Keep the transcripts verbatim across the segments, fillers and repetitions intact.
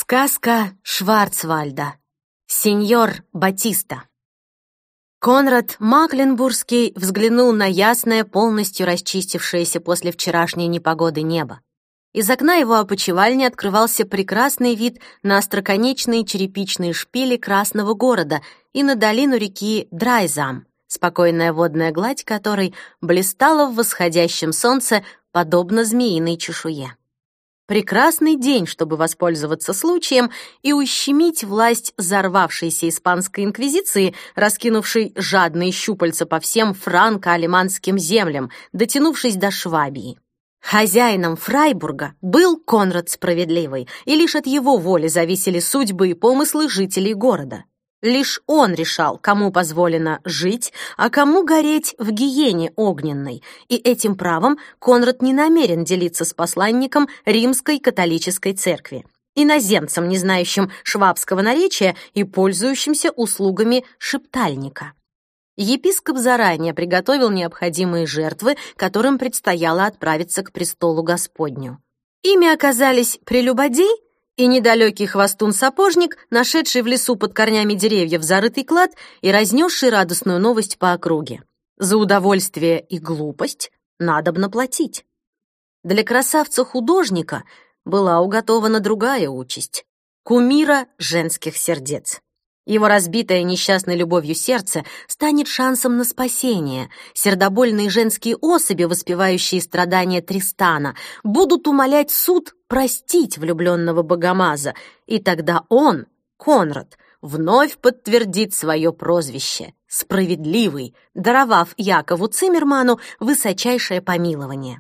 Сказка Шварцвальда. Сеньор Батиста. Конрад Макленбургский взглянул на ясное, полностью расчистившееся после вчерашней непогоды небо. Из окна его опочивальни открывался прекрасный вид на остроконечные черепичные шпили Красного города и на долину реки Драйзам, спокойная водная гладь которой блистала в восходящем солнце, подобно змеиной чешуе. Прекрасный день, чтобы воспользоваться случаем и ущемить власть взорвавшейся испанской инквизиции, раскинувшей жадные щупальца по всем франко-алеманским землям, дотянувшись до Швабии. Хозяином Фрайбурга был Конрад Справедливый, и лишь от его воли зависели судьбы и помыслы жителей города. Лишь он решал, кому позволено жить, а кому гореть в гиене огненной, и этим правом Конрад не намерен делиться с посланником Римской католической церкви, иноземцем, не знающим швабского наречия и пользующимся услугами шептальника. Епископ заранее приготовил необходимые жертвы, которым предстояло отправиться к престолу Господню. Ими оказались прелюбодей и недалекий хвостун-сапожник, нашедший в лесу под корнями деревьев зарытый клад и разнесший радостную новость по округе. За удовольствие и глупость надобно платить. Для красавца-художника была уготована другая участь — кумира женских сердец. Его разбитое несчастной любовью сердце станет шансом на спасение. Сердобольные женские особи, воспевающие страдания Тристана, будут умолять суд простить влюбленного богомаза, и тогда он, Конрад, вновь подтвердит свое прозвище — Справедливый, даровав Якову Циммерману высочайшее помилование.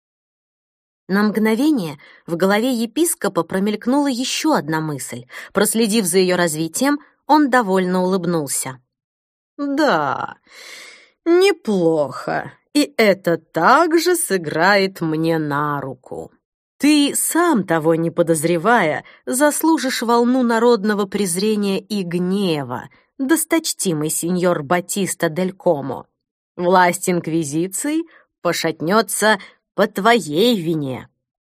На мгновение в голове епископа промелькнула еще одна мысль. Проследив за ее развитием, он довольно улыбнулся. «Да, неплохо, и это также сыграет мне на руку. Ты, сам того не подозревая, заслужишь волну народного презрения и гнева, досточтимый сеньор Батиста дель Комо. Власть инквизиции пошатнется по твоей вине».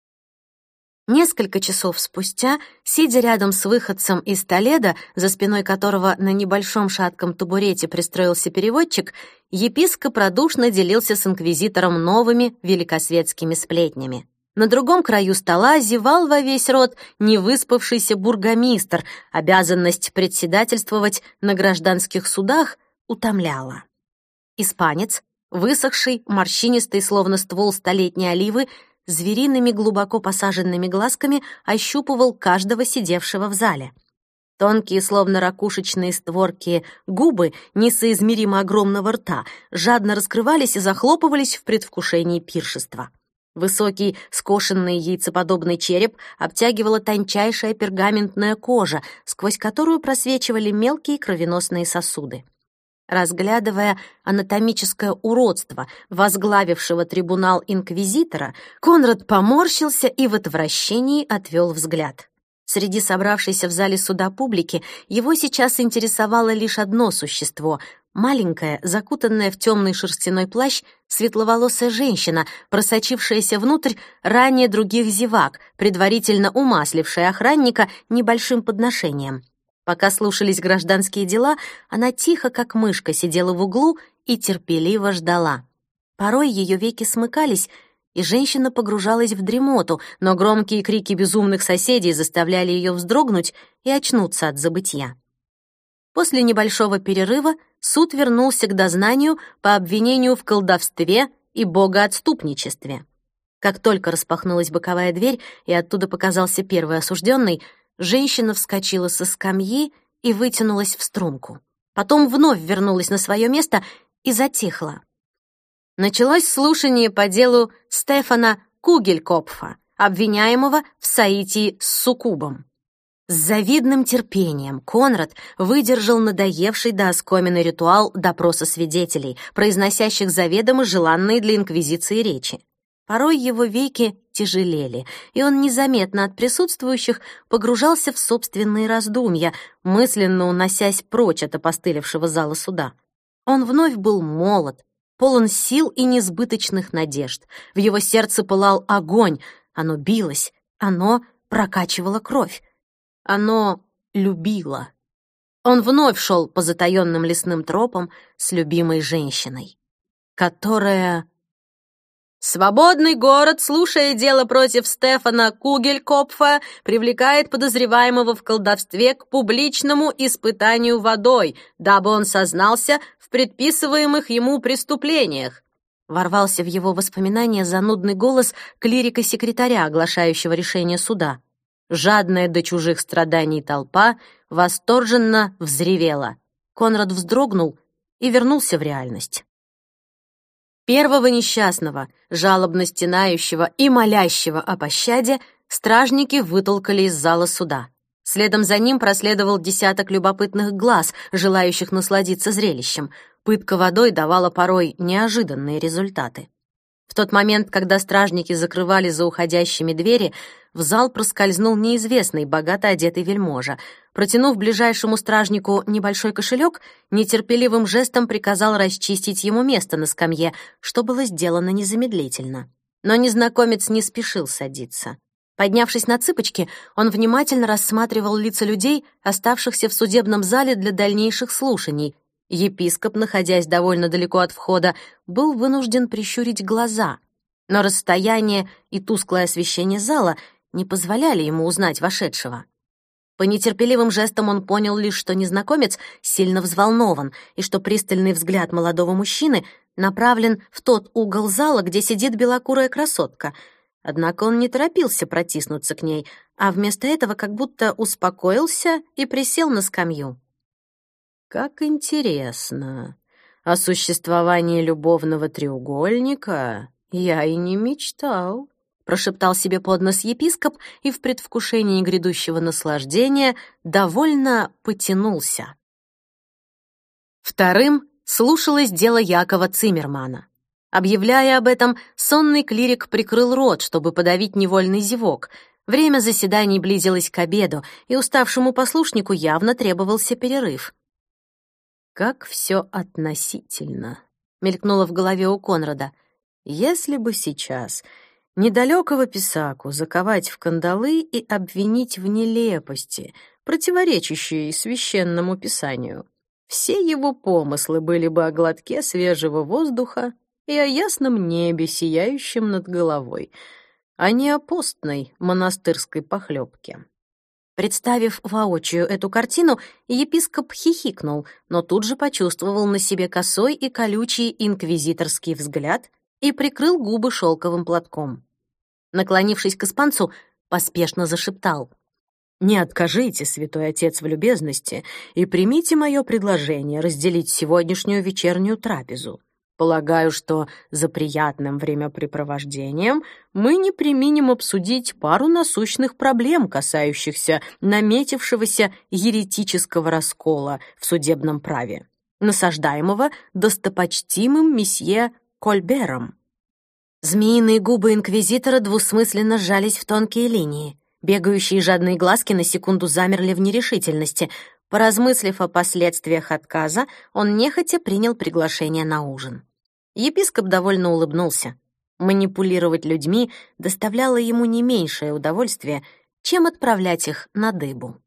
Несколько часов спустя, сидя рядом с выходцем из Толедо, за спиной которого на небольшом шатком табурете пристроился переводчик, епископ радушно делился с инквизитором новыми великосветскими сплетнями. На другом краю стола зевал во весь рот невыспавшийся бургомистр, обязанность председательствовать на гражданских судах утомляла. Испанец, высохший, морщинистый, словно ствол столетней оливы, звериными глубоко посаженными глазками ощупывал каждого сидевшего в зале. Тонкие, словно ракушечные створки, губы несоизмеримо огромного рта жадно раскрывались и захлопывались в предвкушении пиршества. Высокий, скошенный яйцеподобный череп обтягивала тончайшая пергаментная кожа, сквозь которую просвечивали мелкие кровеносные сосуды. Разглядывая анатомическое уродство возглавившего трибунал инквизитора, Конрад поморщился и в отвращении отвел взгляд. Среди собравшейся в зале суда публики его сейчас интересовало лишь одно существо — маленькая, закутанная в темный шерстяной плащ, светловолосая женщина, просочившаяся внутрь ранее других зевак, предварительно умаслившая охранника небольшим подношением. Пока слушались гражданские дела, она тихо, как мышка, сидела в углу и терпеливо ждала. Порой ее веки смыкались, и женщина погружалась в дремоту, но громкие крики безумных соседей заставляли ее вздрогнуть и очнуться от забытья. После небольшого перерыва суд вернулся к дознанию по обвинению в колдовстве и богоотступничестве. Как только распахнулась боковая дверь, и оттуда показался первый осужденный, женщина вскочила со скамьи и вытянулась в струнку. Потом вновь вернулась на свое место и затихла. Началось слушание по делу Стефана Кугелькопфа, обвиняемого в соитии с суккубом. С завидным терпением Конрад выдержал надоевший до оскомины ритуал допроса свидетелей, произносящих заведомо желанные для инквизиции речи. Порой его веки тяжелели, и он незаметно от присутствующих погружался в собственные раздумья, мысленно уносясь прочь от опостылевшего зала суда. Он вновь был молод, полон сил и несбыточных надежд. В его сердце пылал огонь, оно билось, оно прокачивало кровь. Оно любило. Он вновь шел по затаённым лесным тропам с любимой женщиной, которая... Свободный город, слушая дело против Стефана Кугелькопфа, привлекает подозреваемого в колдовстве к публичному испытанию водой, дабы он сознался в предписываемых ему преступлениях. Ворвался в его воспоминания занудный голос клирика-секретаря, оглашающего решение суда. Жадная до чужих страданий толпа восторженно взревела. Конрад вздрогнул и вернулся в реальность. Первого несчастного, жалобно стенающего и молящего о пощаде, стражники вытолкали из зала суда. Следом за ним проследовал десяток любопытных глаз, желающих насладиться зрелищем. Пытка водой давала порой неожиданные результаты. В тот момент, когда стражники закрывали за уходящими двери, в зал проскользнул неизвестный, богато одетый вельможа. Протянув ближайшему стражнику небольшой кошелек, нетерпеливым жестом приказал расчистить ему место на скамье, что было сделано незамедлительно. Но незнакомец не спешил садиться. Поднявшись на цыпочки, он внимательно рассматривал лица людей, оставшихся в судебном зале для дальнейших слушаний. Епископ, находясь довольно далеко от входа, был вынужден прищурить глаза, но расстояние и тусклое освещение зала не позволяли ему узнать вошедшего. По нетерпеливым жестам он понял лишь, что незнакомец сильно взволнован и что пристальный взгляд молодого мужчины направлен в тот угол зала, где сидит белокурая красотка. Однако он не торопился протиснуться к ней, а вместо этого как будто успокоился и присел на скамью. «Как интересно. О существовании любовного треугольника я и не мечтал», — прошептал себе под нос епископ и в предвкушении грядущего наслаждения довольно потянулся. Вторым слушалось дело Якова Циммермана. Объявляя об этом, сонный клирик прикрыл рот, чтобы подавить невольный зевок. Время заседаний близилось к обеду, и уставшему послушнику явно требовался перерыв. «Как все относительно», — мелькнуло в голове у Конрада. «Если бы сейчас недалекого писаку заковать в кандалы и обвинить в нелепости, противоречащей священному писанию, все его помыслы были бы о глотке свежего воздуха и о ясном небе, сияющем над головой, а не о постной монастырской похлебке». Представив воочию эту картину, епископ хихикнул, но тут же почувствовал на себе косой и колючий инквизиторский взгляд и прикрыл губы шелковым платком. Наклонившись к испанцу, поспешно зашептал: «Не откажите, святой отец, в любезности и примите мое предложение разделить сегодняшнюю вечернюю трапезу. Полагаю, что за приятным времяпрепровождением мы не преминем обсудить пару насущных проблем, касающихся наметившегося еретического раскола в судебном праве, насаждаемого достопочтимым месье Кольбером». Змеиные губы инквизитора двусмысленно сжались в тонкие линии. Бегающие жадные глазки на секунду замерли в нерешительности. Поразмыслив о последствиях отказа, он нехотя принял приглашение на ужин. Епископ довольно улыбнулся. Манипулировать людьми доставляло ему не меньшее удовольствие, чем отправлять их на дыбу.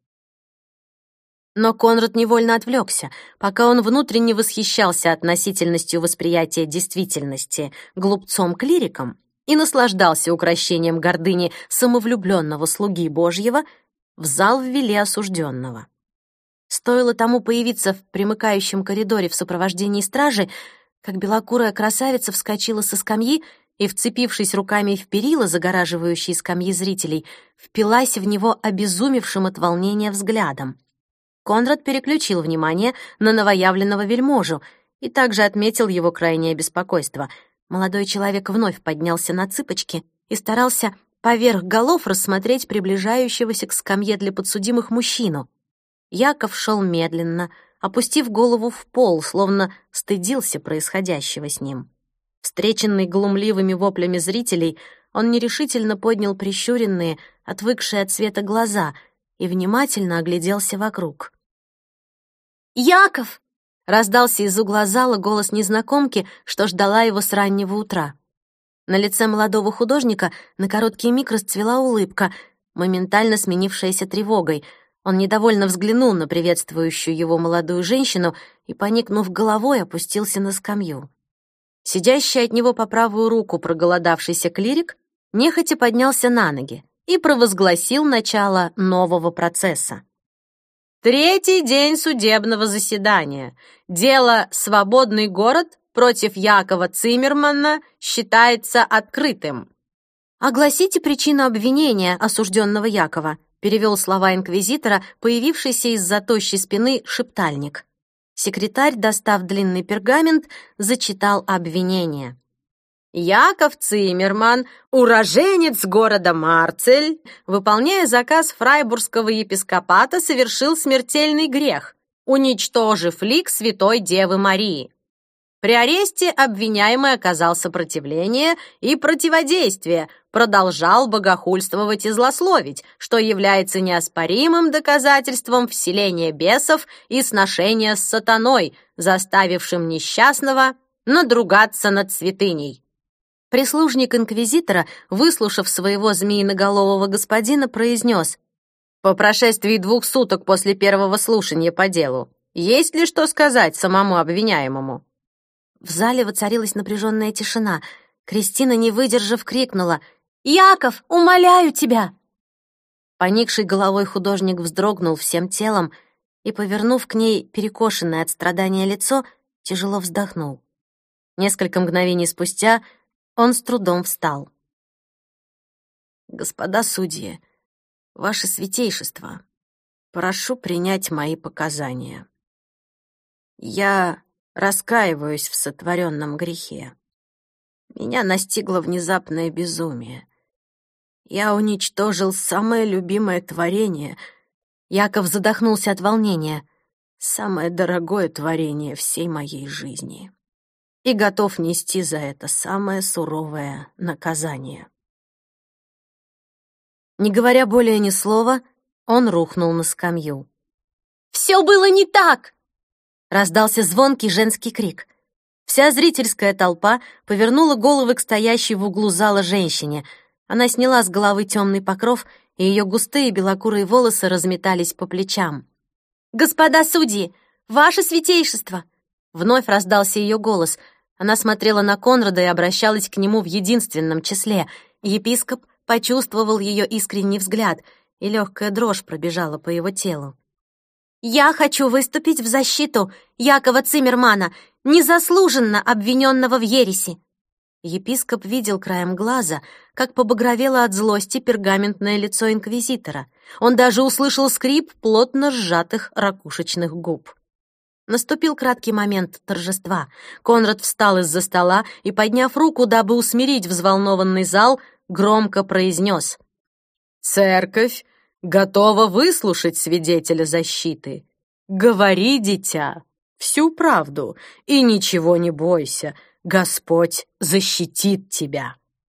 Но Конрад невольно отвлекся, пока он внутренне восхищался относительностью восприятия действительности глупцом-клириком и наслаждался укрощением гордыни самовлюбленного слуги Божьего, в зал ввели осужденного. Стоило тому появиться в примыкающем коридоре в сопровождении стражи, как белокурая красавица вскочила со скамьи и, вцепившись руками в перила, загораживающие скамьи зрителей, впилась в него обезумевшим от волнения взглядом. Конрад переключил внимание на новоявленного вельможу и также отметил его крайнее беспокойство. Молодой человек вновь поднялся на цыпочки и старался поверх голов рассмотреть приближающегося к скамье для подсудимых мужчину. Яков шел медленно, опустив голову в пол, словно стыдился происходящего с ним. Встреченный глумливыми воплями зрителей, он нерешительно поднял прищуренные, отвыкшие от света глаза и внимательно огляделся вокруг. «Яков!» — раздался из угла зала голос незнакомки, что ждала его с раннего утра. На лице молодого художника на короткий миг расцвела улыбка, моментально сменившаяся тревогой. Он недовольно взглянул на приветствующую его молодую женщину и, поникнув головой, опустился на скамью. Сидящий от него по правую руку проголодавшийся клирик нехотя поднялся на ноги и провозгласил начало нового процесса. Третий день судебного заседания. Дело «Свободный город» против Якова Циммермана считается открытым. «Огласите причину обвинения осужденного Якова», перевел слова инквизитора, появившийся из-за тощей спины шептальник. Секретарь, достав длинный пергамент, зачитал обвинение. Яков Циммерман, уроженец города Марцель, выполняя заказ фрайбургского епископата, совершил смертельный грех, уничтожив лик Святой Девы Марии. При аресте обвиняемый оказал сопротивление и противодействие, продолжал богохульствовать и злословить, что является неоспоримым доказательством вселения бесов и сношения с сатаной, заставившим несчастного надругаться над святыней. Прислужник инквизитора, выслушав своего змеиноголового господина, произнес: «По прошествии двух суток после первого слушания по делу, есть ли что сказать самому обвиняемому?» В зале воцарилась напряженная тишина. Кристина, не выдержав, крикнула: «Яков, умоляю тебя!» Поникший головой художник вздрогнул всем телом и, повернув к ней перекошенное от страдания лицо, тяжело вздохнул. Несколько мгновений спустя он с трудом встал. «Господа судьи, ваше святейшество, прошу принять мои показания. Я раскаиваюсь в сотворенном грехе. Меня настигло внезапное безумие. Я уничтожил самое любимое творение». Яков задохнулся от волнения. «Самое дорогое творение всей моей жизни. И готов нести за это самое суровое наказание». Не говоря более ни слова, он рухнул на скамью. «Все было не так!» Раздался звонкий женский крик. Вся зрительская толпа повернула головы к стоящей в углу зала женщине. Она сняла с головы темный покров, и ее густые белокурые волосы разметались по плечам. «Господа судьи, ваше святейшество!» Вновь раздался ее голос. Она смотрела на Конрада и обращалась к нему в единственном числе. Епископ почувствовал ее искренний взгляд, и легкая дрожь пробежала по его телу. «Я хочу выступить в защиту Якова Циммермана, незаслуженно обвиненного в ереси». Епископ видел краем глаза, как побагровело от злости пергаментное лицо инквизитора. Он даже услышал скрип плотно сжатых ракушечных губ. Наступил краткий момент торжества. Конрад встал из-за стола и, подняв руку, дабы усмирить взволнованный зал, громко произнес: «Церковь готова выслушать свидетеля защиты. Говори, дитя, всю правду, и ничего не бойся, Господь защитит тебя».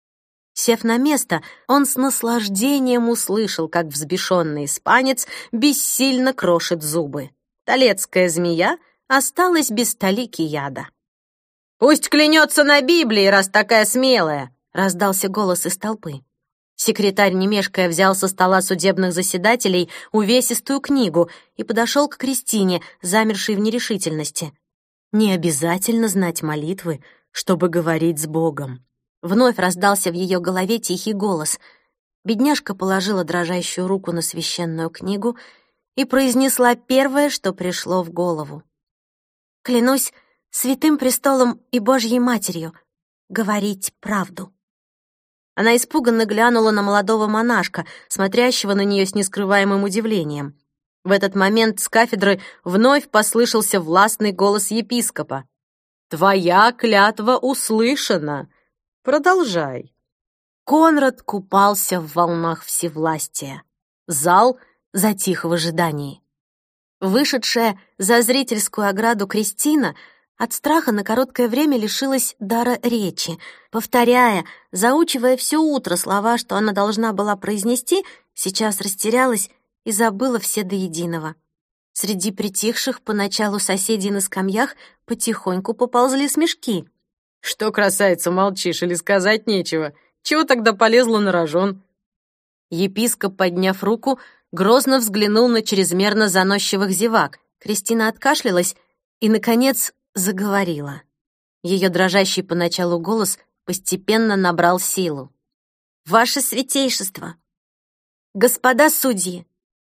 Сев на место, он с наслаждением услышал, как взбешенный испанец бессильно крошит зубы. Толецкая змея осталась без талики яда. «Пусть клянется на Библии, раз такая смелая!» — раздался голос из толпы. Секретарь, не мешкая, взял со стола судебных заседателей увесистую книгу и подошел к Кристине, замершей в нерешительности. «Не обязательно знать молитвы, чтобы говорить с Богом». Вновь раздался в ее голове тихий голос. Бедняжка положила дрожащую руку на священную книгу и произнесла первое, что пришло в голову. «Клянусь святым престолом и Божьей Матерью говорить правду». Она испуганно глянула на молодого монашка, смотрящего на нее с нескрываемым удивлением. В этот момент с кафедры вновь послышался властный голос епископа. «Твоя клятва услышана. Продолжай». Конрад купался в волнах всевластия. Зал затих в ожидании. Вышедшая за зрительскую ограду Кристина от страха на короткое время лишилась дара речи. Повторяя, заучивая все утро слова, что она должна была произнести, сейчас растерялась и забыла все до единого. Среди притихших поначалу соседей на скамьях потихоньку поползли смешки. «Что, красавица, молчишь или сказать нечего? Чего тогда полезла на рожон?» Епископ, подняв руку, грозно взглянул на чрезмерно заносчивых зевак. Кристина откашлялась и, наконец, заговорила. Ее дрожащий поначалу голос постепенно набрал силу. «Ваше святейшество! Господа судьи!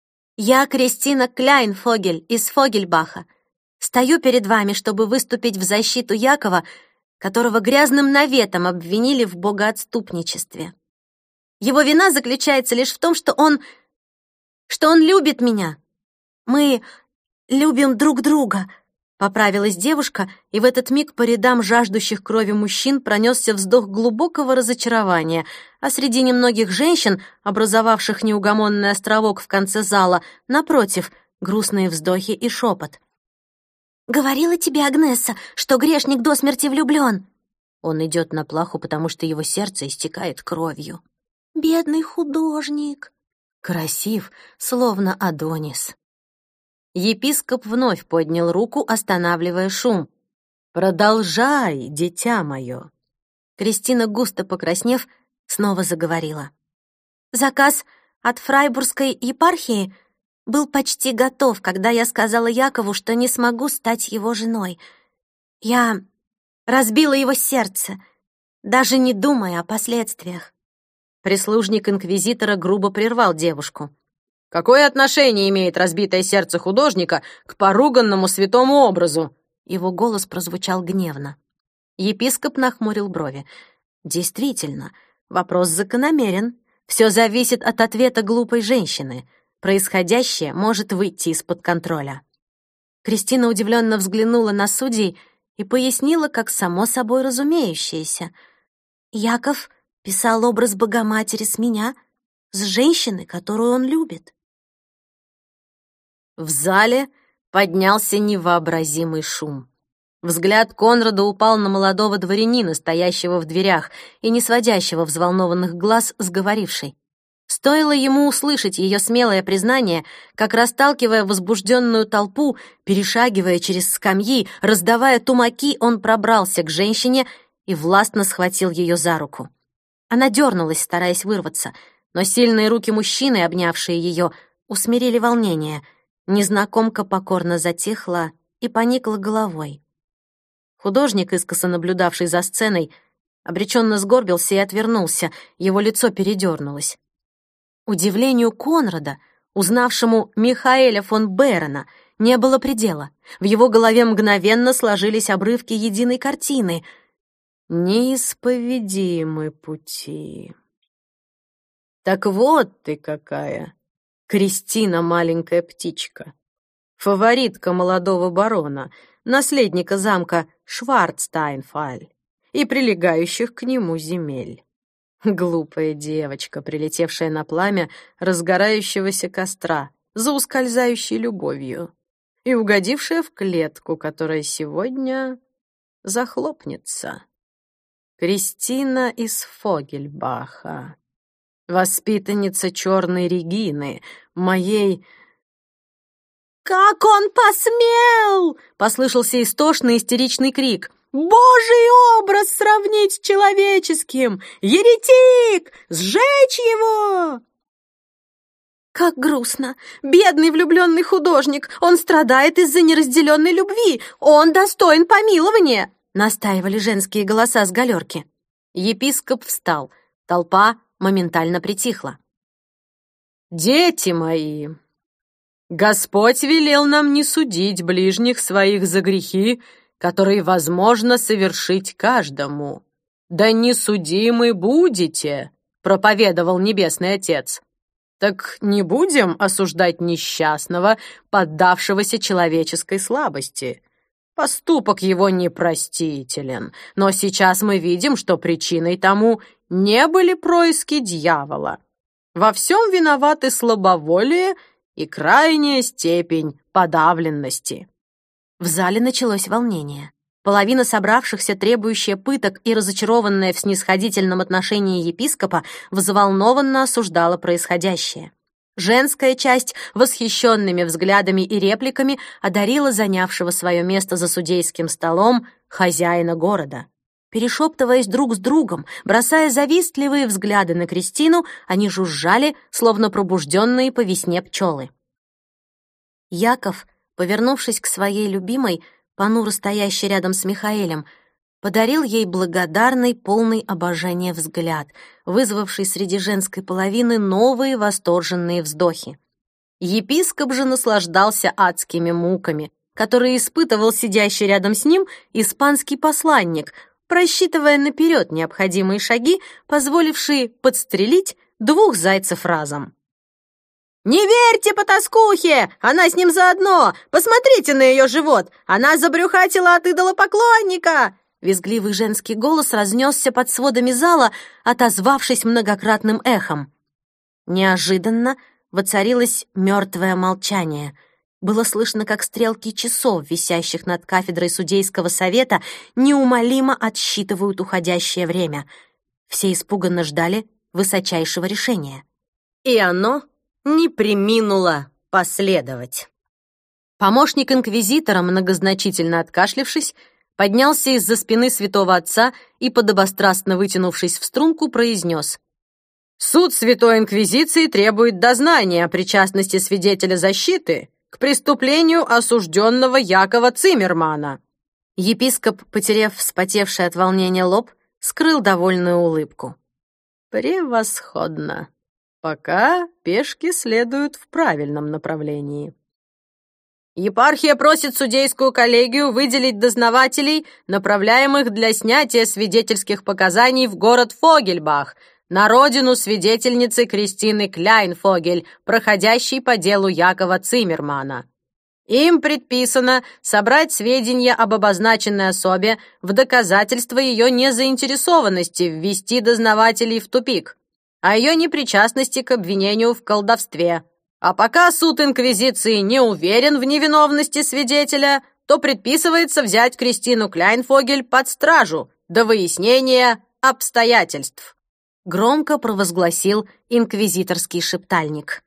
Я Кристина Кляйнфогель из Фогельбаха. Стою перед вами, чтобы выступить в защиту Якова, которого грязным наветом обвинили в богоотступничестве. Его вина заключается лишь в том, что он... что он любит меня. Мы любим друг друга», — поправилась девушка, и в этот миг по рядам жаждущих крови мужчин пронесся вздох глубокого разочарования, а среди немногих женщин, образовавших неугомонный островок в конце зала, напротив, грустные вздохи и шепот. «Говорила тебе Агнесса, что грешник до смерти влюблён». Он идет на плаху, потому что его сердце истекает кровью. «Бедный художник». Красив, словно Адонис. Епископ вновь поднял руку, останавливая шум. «Продолжай, дитя мое!» Кристина, густо покраснев, снова заговорила. «Заказ от Фрайбургской епархии был почти готов, когда я сказала Якову, что не смогу стать его женой. Я разбила его сердце, даже не думая о последствиях». Прислужник инквизитора грубо прервал девушку. «Какое отношение имеет разбитое сердце художника к поруганному святому образу?» Его голос прозвучал гневно. Епископ нахмурил брови. «Действительно, вопрос закономерен. Все зависит от ответа глупой женщины. Происходящее может выйти из-под контроля». Кристина удивленно взглянула на судей и пояснила, как само собой разумеющееся. «Яков писал образ Богоматери с меня, с женщины, которую он любит». В зале поднялся невообразимый шум. Взгляд Конрада упал на молодого дворянина, стоящего в дверях и не сводящего взволнованных глаз с говорившей. Стоило ему услышать ее смелое признание, как, расталкивая возбужденную толпу, перешагивая через скамьи, раздавая тумаки, он пробрался к женщине и властно схватил ее за руку. Она дернулась, стараясь вырваться, но сильные руки мужчины, обнявшие ее, усмирили волнение. Незнакомка покорно затихла и поникла головой. Художник, искоса наблюдавший за сценой, обреченно сгорбился и отвернулся, его лицо передернулось. Удивлению Конрада, узнавшему Михаэля фон Берена, не было предела. В его голове мгновенно сложились обрывки единой картины. «Неисповедимы пути». «Так вот ты какая, Кристина, маленькая птичка, фаворитка молодого барона, наследника замка Шварцтайнфаль и прилегающих к нему земель. Глупая девочка, прилетевшая на пламя разгорающегося костра за ускользающей любовью и угодившая в клетку, которая сегодня захлопнется. Кристина из Фогельбаха, воспитанница черной Регины, моей...» «Как он посмел!» — послышался истошный истеричный крик. «Божий образ сравнить с человеческим! Еретик! Сжечь его!» «Как грустно! Бедный влюбленный художник! Он страдает из-за неразделенной любви! Он достоин помилования!» — настаивали женские голоса с галерки. Епископ встал. Толпа моментально притихла. «Дети мои, Господь велел нам не судить ближних своих за грехи, которые возможно совершить каждому. Да не судимы будете, проповедовал Небесный Отец. Так не будем осуждать несчастного, поддавшегося человеческой слабости. Поступок его непростителен, но сейчас мы видим, что причиной тому не были происки дьявола. Во всем виноваты слабоволие и крайняя степень подавленности». В зале началось волнение. Половина собравшихся, требующая пыток и разочарованная в снисходительном отношении епископа, взволнованно осуждала происходящее. Женская часть восхищенными взглядами и репликами одарила занявшего свое место за судейским столом хозяина города. Перешептываясь друг с другом, бросая завистливые взгляды на Кристину, они жужжали, словно пробужденные по весне пчелы. Яков, повернувшись к своей любимой, понуро стоящей рядом с Михаэлем, подарил ей благодарный, полный обожания взгляд, вызвавший среди женской половины новые восторженные вздохи. Епископ же наслаждался адскими муками, которые испытывал сидящий рядом с ним испанский посланник, просчитывая наперед необходимые шаги, позволившие подстрелить двух зайцев разом. «Не верьте потаскухе! Она с ним заодно! Посмотрите на ее живот! Она забрюхатила от идолопоклонника!» Визгливый женский голос разнесся под сводами зала, отозвавшись многократным эхом. Неожиданно воцарилось мертвое молчание. Было слышно, как стрелки часов, висящих над кафедрой судейского совета, неумолимо отсчитывают уходящее время. Все испуганно ждали высочайшего решения. И оно не преминуло последовать. Помощник инквизитора, многозначительно откашлившись, поднялся из-за спины святого отца и, подобострастно вытянувшись в струнку, произнес: «Суд Святой Инквизиции требует дознания о причастности свидетеля защиты к преступлению осужденного Якова Циммермана». Епископ, потеряв вспотевший от волнения лоб, скрыл довольную улыбку. «Превосходно. Пока пешки следуют в правильном направлении. Епархия просит судейскую коллегию выделить дознавателей, направляемых для снятия свидетельских показаний в город Фогельбах, на родину свидетельницы Кристины Кляйнфогель, проходящей по делу Якова Циммермана. Им предписано собрать сведения об обозначенной особе в доказательство ее незаинтересованности ввести дознавателей в тупик, о ее непричастности к обвинению в колдовстве. А пока суд Инквизиции не уверен в невиновности свидетеля, то предписывается взять Кристину Кляйнфогель под стражу до выяснения обстоятельств», — громко провозгласил инквизиторский шептальник.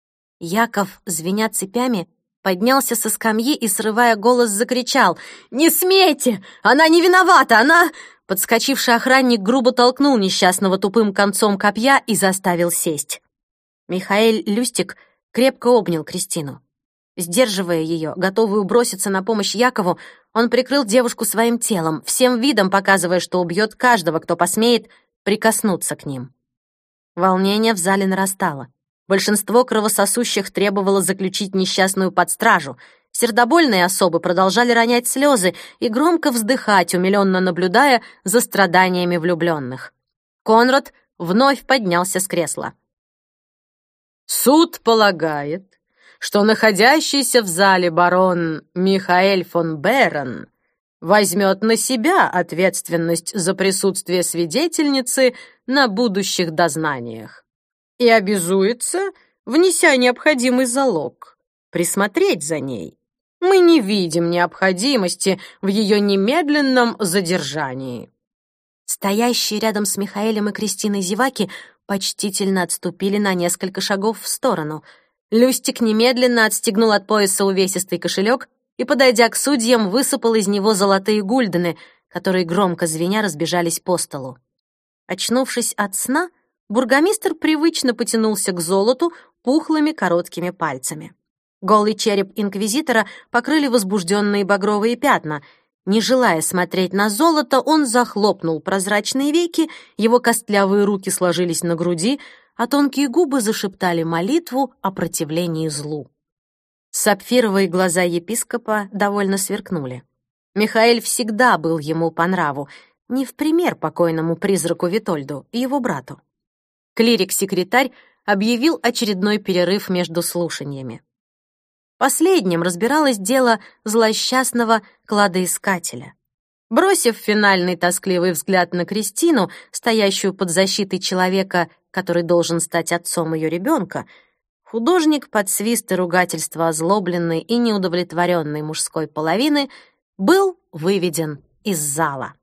Яков, звеня цепями, поднялся со скамьи и, срывая голос, закричал: «Не смейте! Она не виновата! Она...» Подскочивший охранник грубо толкнул несчастного тупым концом копья и заставил сесть. Михаэль Люстик крепко обнял Кристину. Сдерживая ее, готовую броситься на помощь Якову, он прикрыл девушку своим телом, всем видом показывая, что убьет каждого, кто посмеет прикоснуться к ним. Волнение в зале нарастало. Большинство кровососущих требовало заключить несчастную под стражу. Сердобольные особы продолжали ронять слезы и громко вздыхать, умиленно наблюдая за страданиями влюбленных. Конрад вновь поднялся с кресла. «Суд полагает, что находящийся в зале барон Михаэль фон Берен возьмет на себя ответственность за присутствие свидетельницы на будущих дознаниях и обязуется, внеся необходимый залог, присмотреть за ней. Мы не видим необходимости в ее немедленном задержании». Стоящие рядом с Михаэлем и Кристиной зеваки почтительно отступили на несколько шагов в сторону. Люстик немедленно отстегнул от пояса увесистый кошелек и, подойдя к судьям, высыпал из него золотые гульдены, которые, громко звеня, разбежались по столу. Очнувшись от сна, бургомистр привычно потянулся к золоту пухлыми короткими пальцами. Голый череп инквизитора покрыли возбужденные багровые пятна. Не желая смотреть на золото, он захлопнул прозрачные веки, его костлявые руки сложились на груди, а тонкие губы зашептали молитву о противлении злу. Сапфировые глаза епископа довольно сверкнули. Михаэль всегда был ему по нраву, не в пример покойному призраку Витольду, его брату. Клирик-секретарь объявил очередной перерыв между слушаниями. Последним разбиралось дело злосчастного кладоискателя. Бросив финальный тоскливый взгляд на Кристину, стоящую под защитой человека, который должен стать отцом ее ребенка, художник под свист и ругательства озлобленной и неудовлетворенной мужской половины был выведен из зала.